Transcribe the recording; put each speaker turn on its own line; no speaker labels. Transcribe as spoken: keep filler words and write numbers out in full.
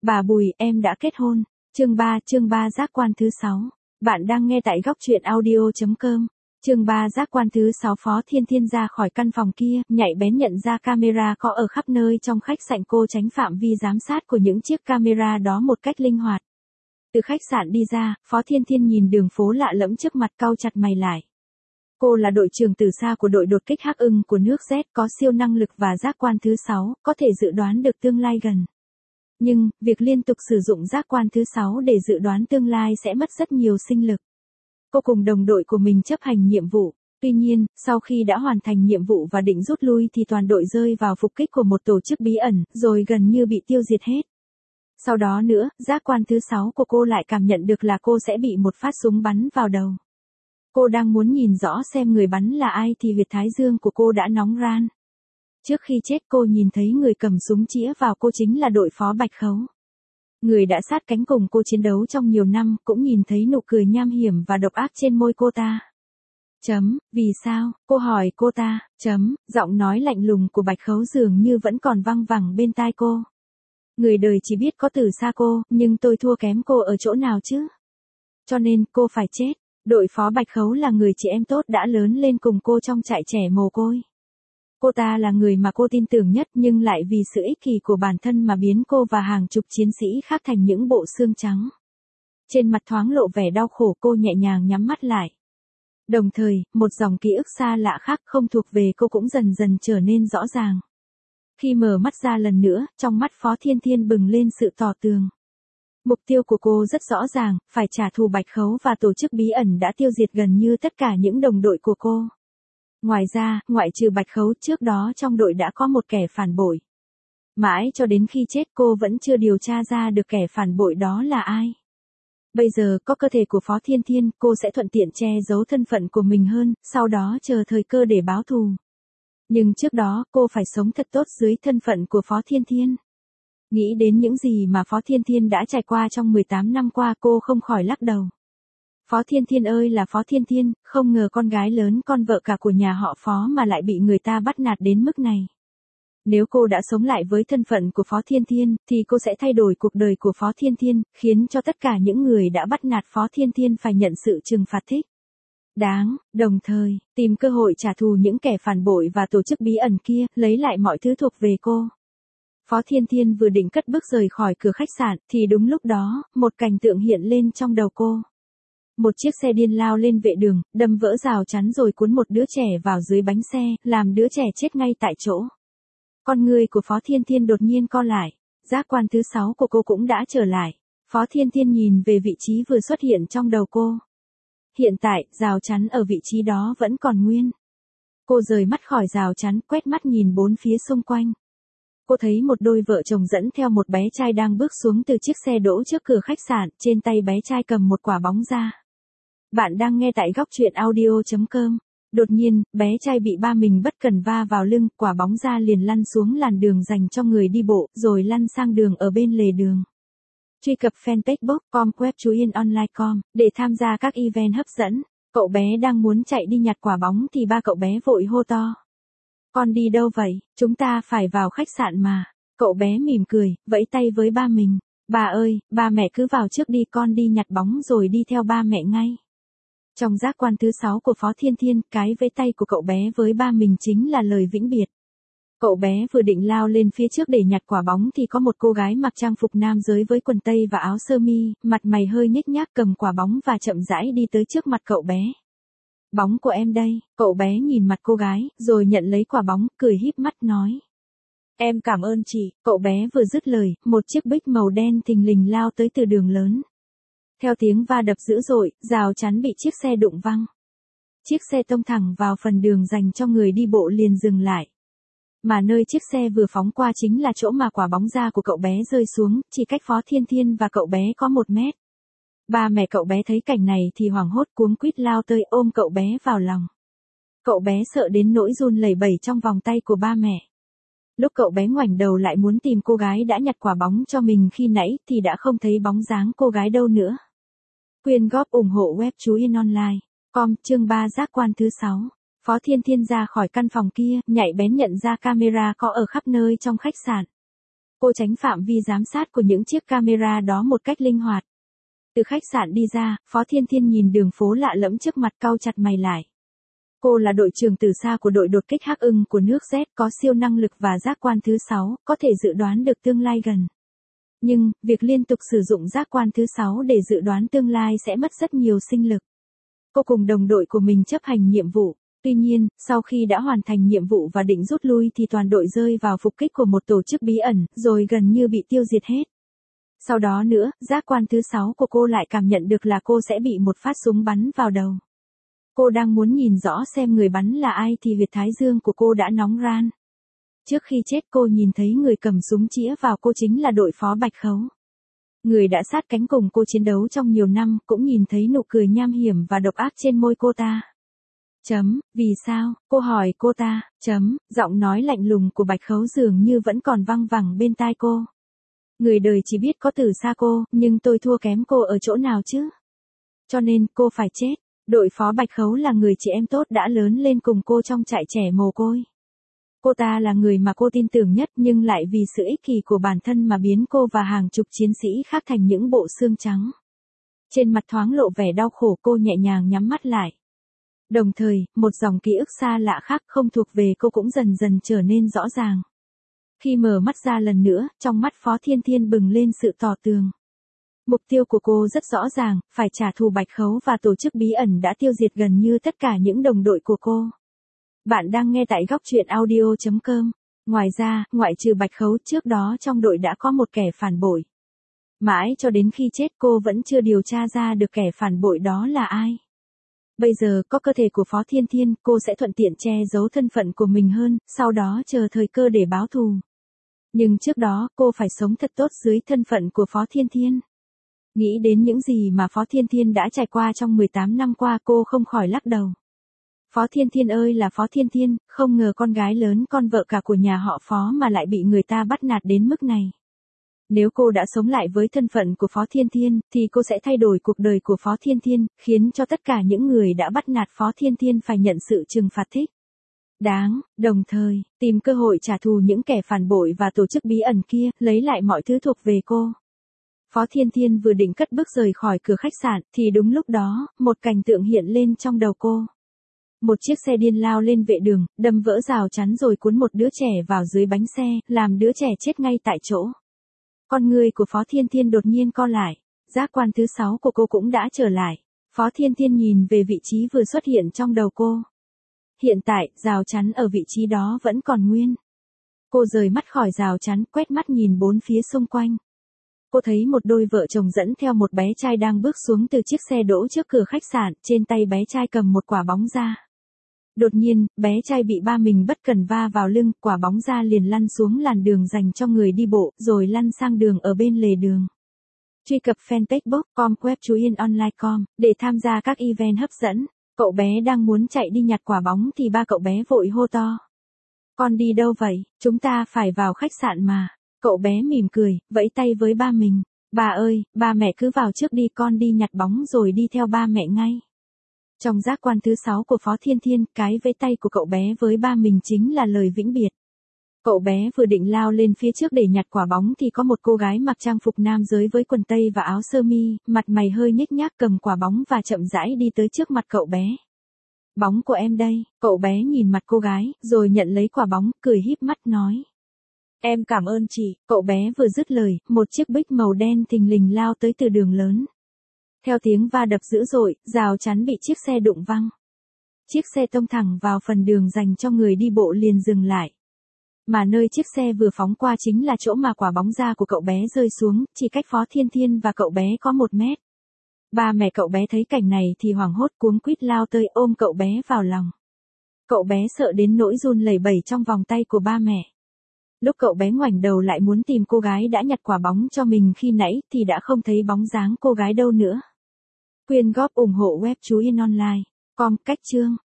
Bà Bùi, em đã kết hôn. Chương ba, chương ba giác quan thứ sáu. Bạn đang nghe tại góc truyện audio chấm com. Chương ba giác quan thứ sáu. Phó Thiên Thiên ra khỏi căn phòng kia, nhạy bén nhận ra camera có ở khắp nơi trong khách sạn. Cô tránh phạm vi giám sát của những chiếc camera đó một cách linh hoạt. Từ khách sạn đi ra, Phó Thiên Thiên nhìn đường phố lạ lẫm trước mặt, cau chặt mày lại. Cô là đội trưởng từ xa của đội đột kích Hắc Ưng của nước Z, có siêu năng lực và giác quan thứ sáu, có thể dự đoán được tương lai gần. Nhưng, việc liên tục sử dụng giác quan thứ sáu để dự đoán tương lai sẽ mất rất nhiều sinh lực. Cô cùng đồng đội của mình chấp hành nhiệm vụ. Tuy nhiên, sau khi đã hoàn thành nhiệm vụ và định rút lui thì toàn đội rơi vào phục kích của một tổ chức bí ẩn, rồi gần như bị tiêu diệt hết. Sau đó nữa, giác quan thứ sáu của cô lại cảm nhận được là cô sẽ bị một phát súng bắn vào đầu. Cô đang muốn nhìn rõ xem người bắn là ai thì huyệt thái dương của cô đã nóng ran. Trước khi chết cô nhìn thấy người cầm súng chĩa vào cô chính là đội phó Bạch Khấu. Người đã sát cánh cùng cô chiến đấu trong nhiều năm, cũng nhìn thấy nụ cười nham hiểm và độc ác trên môi cô ta. Chấm, vì sao, cô hỏi cô ta, chấm, giọng nói lạnh lùng của Bạch Khấu dường như vẫn còn văng vẳng bên tai cô. Người đời chỉ biết có từ xa cô, nhưng tôi thua kém cô ở chỗ nào chứ? Cho nên, cô phải chết. Đội phó Bạch Khấu là người chị em tốt đã lớn lên cùng cô trong trại trẻ mồ côi. Cô ta là người mà cô tin tưởng nhất nhưng lại vì sự ích kỷ của bản thân mà biến cô và hàng chục chiến sĩ khác thành những bộ xương trắng. Trên mặt thoáng lộ vẻ đau khổ, cô nhẹ nhàng nhắm mắt lại. Đồng thời, một dòng ký ức xa lạ khác không thuộc về cô cũng dần dần trở nên rõ ràng. Khi mở mắt ra lần nữa, trong mắt Phó Thiên Thiên bừng lên sự tỏ tường. Mục tiêu của cô rất rõ ràng, phải trả thù Bạch Khấu và tổ chức bí ẩn đã tiêu diệt gần như tất cả những đồng đội của cô. Ngoài ra, ngoại trừ Bạch Khấu, trước đó trong đội đã có một kẻ phản bội. Mãi cho đến khi chết cô vẫn chưa điều tra ra được kẻ phản bội đó là ai. Bây giờ có cơ thể của Phó Thiên Thiên, cô sẽ thuận tiện che giấu thân phận của mình hơn, sau đó chờ thời cơ để báo thù. Nhưng trước đó, cô phải sống thật tốt dưới thân phận của Phó Thiên Thiên. Nghĩ đến những gì mà Phó Thiên Thiên đã trải qua trong mười tám năm qua, cô không khỏi lắc đầu. Phó Thiên Thiên ơi là Phó Thiên Thiên, không ngờ con gái lớn con vợ cả của nhà họ Phó mà lại bị người ta bắt nạt đến mức này. Nếu cô đã sống lại với thân phận của Phó Thiên Thiên, thì cô sẽ thay đổi cuộc đời của Phó Thiên Thiên, khiến cho tất cả những người đã bắt nạt Phó Thiên Thiên phải nhận sự trừng phạt thích đáng, đồng thời, tìm cơ hội trả thù những kẻ phản bội và tổ chức bí ẩn kia, lấy lại mọi thứ thuộc về cô. Phó Thiên Thiên vừa định cất bước rời khỏi cửa khách sạn, thì đúng lúc đó, một cảnh tượng hiện lên trong đầu cô. Một chiếc xe điên lao lên vệ đường, đâm vỡ rào chắn rồi cuốn một đứa trẻ vào dưới bánh xe, làm đứa trẻ chết ngay tại chỗ. Con người của Phó Thiên Thiên đột nhiên co lại, giác quan thứ sáu của cô cũng đã trở lại. Phó Thiên Thiên nhìn về vị trí vừa xuất hiện trong đầu cô. Hiện tại, rào chắn ở vị trí đó vẫn còn nguyên. Cô rời mắt khỏi rào chắn, quét mắt nhìn bốn phía xung quanh. Cô thấy một đôi vợ chồng dẫn theo một bé trai đang bước xuống từ chiếc xe đỗ trước cửa khách sạn, trên tay bé trai cầm một quả bóng da. Bạn đang nghe tại góc truyện audio chấm com. Đột nhiên, bé trai bị ba mình bất cần va vào lưng, quả bóng da liền lăn xuống làn đường dành cho người đi bộ, rồi lăn sang đường ở bên lề đường. Truy cập fanpage book chấm com web chú yên online chấm com để tham gia các event hấp dẫn. Cậu bé đang muốn chạy đi nhặt quả bóng thì ba cậu bé vội hô to. Con đi đâu vậy? Chúng ta phải vào khách sạn mà. Cậu bé mỉm cười, vẫy tay với ba mình. Bà ơi, ba mẹ cứ vào trước đi, con đi nhặt bóng rồi đi theo ba mẹ ngay. Trong giác quan thứ sáu của Phó Thiên Thiên, cái vẫy tay của cậu bé với ba mình chính là lời vĩnh biệt. Cậu bé vừa định lao lên phía trước để nhặt quả bóng thì có một cô gái mặc trang phục nam giới với quần tây và áo sơ mi, mặt mày hơi nhếch nhác cầm quả bóng và chậm rãi đi tới trước mặt cậu bé. Bóng của em đây, cậu bé nhìn mặt cô gái, rồi nhận lấy quả bóng, cười híp mắt nói. Em cảm ơn chị, cậu bé vừa dứt lời, một chiếc bích màu đen thình lình lao tới từ đường lớn. Theo tiếng va đập dữ dội, rào chắn bị chiếc xe đụng văng. Chiếc xe tông thẳng vào phần đường dành cho người đi bộ liền dừng lại. Mà nơi chiếc xe vừa phóng qua chính là chỗ mà quả bóng da của cậu bé rơi xuống, chỉ cách Phó Thiên Thiên và cậu bé có một mét. Ba mẹ cậu bé thấy cảnh này thì hoảng hốt cuống quýt lao tới ôm cậu bé vào lòng. Cậu bé sợ đến nỗi run lẩy bẩy trong vòng tay của ba mẹ. Lúc cậu bé ngoảnh đầu lại muốn tìm cô gái đã nhặt quả bóng cho mình khi nãy thì đã không thấy bóng dáng cô gái đâu nữa. Quyên góp ủng hộ web chú yên online. Com chương ba giác quan thứ sáu. Phó Thiên Thiên ra khỏi căn phòng kia, nhạy bén nhận ra camera có ở khắp nơi trong khách sạn. cô tránh phạm vi giám sát của những chiếc camera đó một cách linh hoạt. Từ khách sạn đi ra, Phó Thiên Thiên nhìn đường phố lạ lẫm trước mặt cau chặt mày lại. Cô là đội trưởng từ xa của đội đột kích Hắc Ưng của nước Z, có siêu năng lực và giác quan thứ sáu, có thể dự đoán được tương lai gần. Nhưng, việc liên tục sử dụng giác quan thứ sáu để dự đoán tương lai sẽ mất rất nhiều sinh lực. Cô cùng đồng đội của mình chấp hành nhiệm vụ. Tuy nhiên, sau khi đã hoàn thành nhiệm vụ và định rút lui thì toàn đội rơi vào phục kích của một tổ chức bí ẩn, rồi gần như bị tiêu diệt hết. Sau đó nữa, giác quan thứ sáu của cô lại cảm nhận được là cô sẽ bị một phát súng bắn vào đầu. Cô đang muốn nhìn rõ xem người bắn là ai thì huyệt thái dương của cô đã nóng ran. Trước khi chết cô nhìn thấy người cầm súng chĩa vào cô chính là đội phó Bạch Khấu. Người đã sát cánh cùng cô chiến đấu trong nhiều năm, cũng nhìn thấy nụ cười nham hiểm và độc ác trên môi cô ta. Chấm, vì sao, cô hỏi cô ta, chấm, giọng nói lạnh lùng của Bạch Khấu dường như vẫn còn văng vẳng bên tai cô. Người đời chỉ biết có từ xa cô, nhưng tôi thua kém cô ở chỗ nào chứ? Cho nên, cô phải chết. Đội phó Bạch Khấu là người chị em tốt đã lớn lên cùng cô trong trại trẻ mồ côi. Cô ta là người mà cô tin tưởng nhất nhưng lại vì sự ích kỷ của bản thân mà biến cô và hàng chục chiến sĩ khác thành những bộ xương trắng. Trên mặt thoáng lộ vẻ đau khổ, cô nhẹ nhàng nhắm mắt lại. Đồng thời, một dòng ký ức xa lạ khác không thuộc về cô cũng dần dần trở nên rõ ràng. Khi mở mắt ra lần nữa, trong mắt Phó Thiên Thiên bừng lên sự tỏ tường. Mục tiêu của cô rất rõ ràng, phải trả thù Bạch Khấu và tổ chức bí ẩn đã tiêu diệt gần như tất cả những đồng đội của cô. Bạn đang nghe tại góc truyện audio chấm com. Ngoài ra, ngoại trừ Bạch Khấu, trước đó trong đội đã có một kẻ phản bội. Mãi cho đến khi chết cô vẫn chưa điều tra ra được kẻ phản bội đó là ai. Bây giờ có cơ thể của Phó Thiên Thiên, cô sẽ thuận tiện che giấu thân phận của mình hơn, sau đó chờ thời cơ để báo thù. Nhưng trước đó, cô phải sống thật tốt dưới thân phận của Phó Thiên Thiên. Nghĩ đến những gì mà Phó Thiên Thiên đã trải qua trong mười tám năm qua, cô không khỏi lắc đầu. Phó Thiên Thiên ơi là Phó Thiên Thiên, không ngờ con gái lớn con vợ cả của nhà họ Phó mà lại bị người ta bắt nạt đến mức này. Nếu cô đã sống lại với thân phận của Phó Thiên Thiên, thì cô sẽ thay đổi cuộc đời của Phó Thiên Thiên, khiến cho tất cả những người đã bắt nạt Phó Thiên Thiên phải nhận sự trừng phạt thích đáng, đồng thời, tìm cơ hội trả thù những kẻ phản bội và tổ chức bí ẩn kia, lấy lại mọi thứ thuộc về cô. Phó Thiên Thiên vừa định cất bước rời khỏi cửa khách sạn, thì đúng lúc đó, một cảnh tượng hiện lên trong đầu cô. Một chiếc xe điên lao lên vệ đường, đâm vỡ rào chắn rồi cuốn một đứa trẻ vào dưới bánh xe, làm đứa trẻ chết ngay tại chỗ. Con người của Phó Thiên Thiên đột nhiên co lại, giác quan thứ sáu của cô cũng đã trở lại. Phó Thiên Thiên nhìn về vị trí vừa xuất hiện trong đầu cô. Hiện tại, rào chắn ở vị trí đó vẫn còn nguyên. Cô rời mắt khỏi rào chắn, quét mắt nhìn bốn phía xung quanh. Cô thấy một đôi vợ chồng dẫn theo một bé trai đang bước xuống từ chiếc xe đỗ trước cửa khách sạn, trên tay bé trai cầm một quả bóng da. Đột nhiên, bé trai bị ba mình bất cẩn va vào lưng, quả bóng da liền lăn xuống làn đường dành cho người đi bộ, rồi lăn sang đường ở bên lề đường. Truy cập fanpage book com web chú yên online chấm com để tham gia các event hấp dẫn. Cậu bé đang muốn chạy đi nhặt quả bóng thì ba cậu bé vội hô to. Con đi đâu vậy? Chúng ta phải vào khách sạn mà. Cậu bé mỉm cười, vẫy tay với ba mình. Bà ơi, ba mẹ cứ vào trước đi, con đi nhặt bóng rồi đi theo ba mẹ ngay. Trong giác quan thứ sáu của Phó Thiên Thiên, cái vẫy tay của cậu bé với ba mình chính là lời vĩnh biệt. Cậu bé vừa định lao lên phía trước để nhặt quả bóng thì có một cô gái mặc trang phục nam giới với quần tây và áo sơ mi, mặt mày hơi nhếch nhác cầm quả bóng và chậm rãi đi tới trước mặt cậu bé. Bóng của em đây, cậu bé nhìn mặt cô gái, rồi nhận lấy quả bóng, cười híp mắt nói. Em cảm ơn chị, cậu bé vừa dứt lời, một chiếc bích màu đen thình lình lao tới từ đường lớn. Theo tiếng va đập dữ dội, rào chắn bị chiếc xe đụng văng. Chiếc xe tông thẳng vào phần đường dành cho người đi bộ liền dừng lại. Mà nơi chiếc xe vừa phóng qua chính là chỗ mà quả bóng da của cậu bé rơi xuống, chỉ cách Phó Thiên Thiên và cậu bé có một mét. Ba mẹ cậu bé thấy cảnh này thì hoảng hốt cuống quýt lao tới ôm cậu bé vào lòng. Cậu bé sợ đến nỗi run lẩy bẩy trong vòng tay của ba mẹ. Lúc cậu bé ngoảnh đầu lại muốn tìm cô gái đã nhặt quả bóng cho mình khi nãy thì đã không thấy bóng dáng cô gái đâu nữa. Quyên góp ủng hộ web chú yên online chấm com cách chương.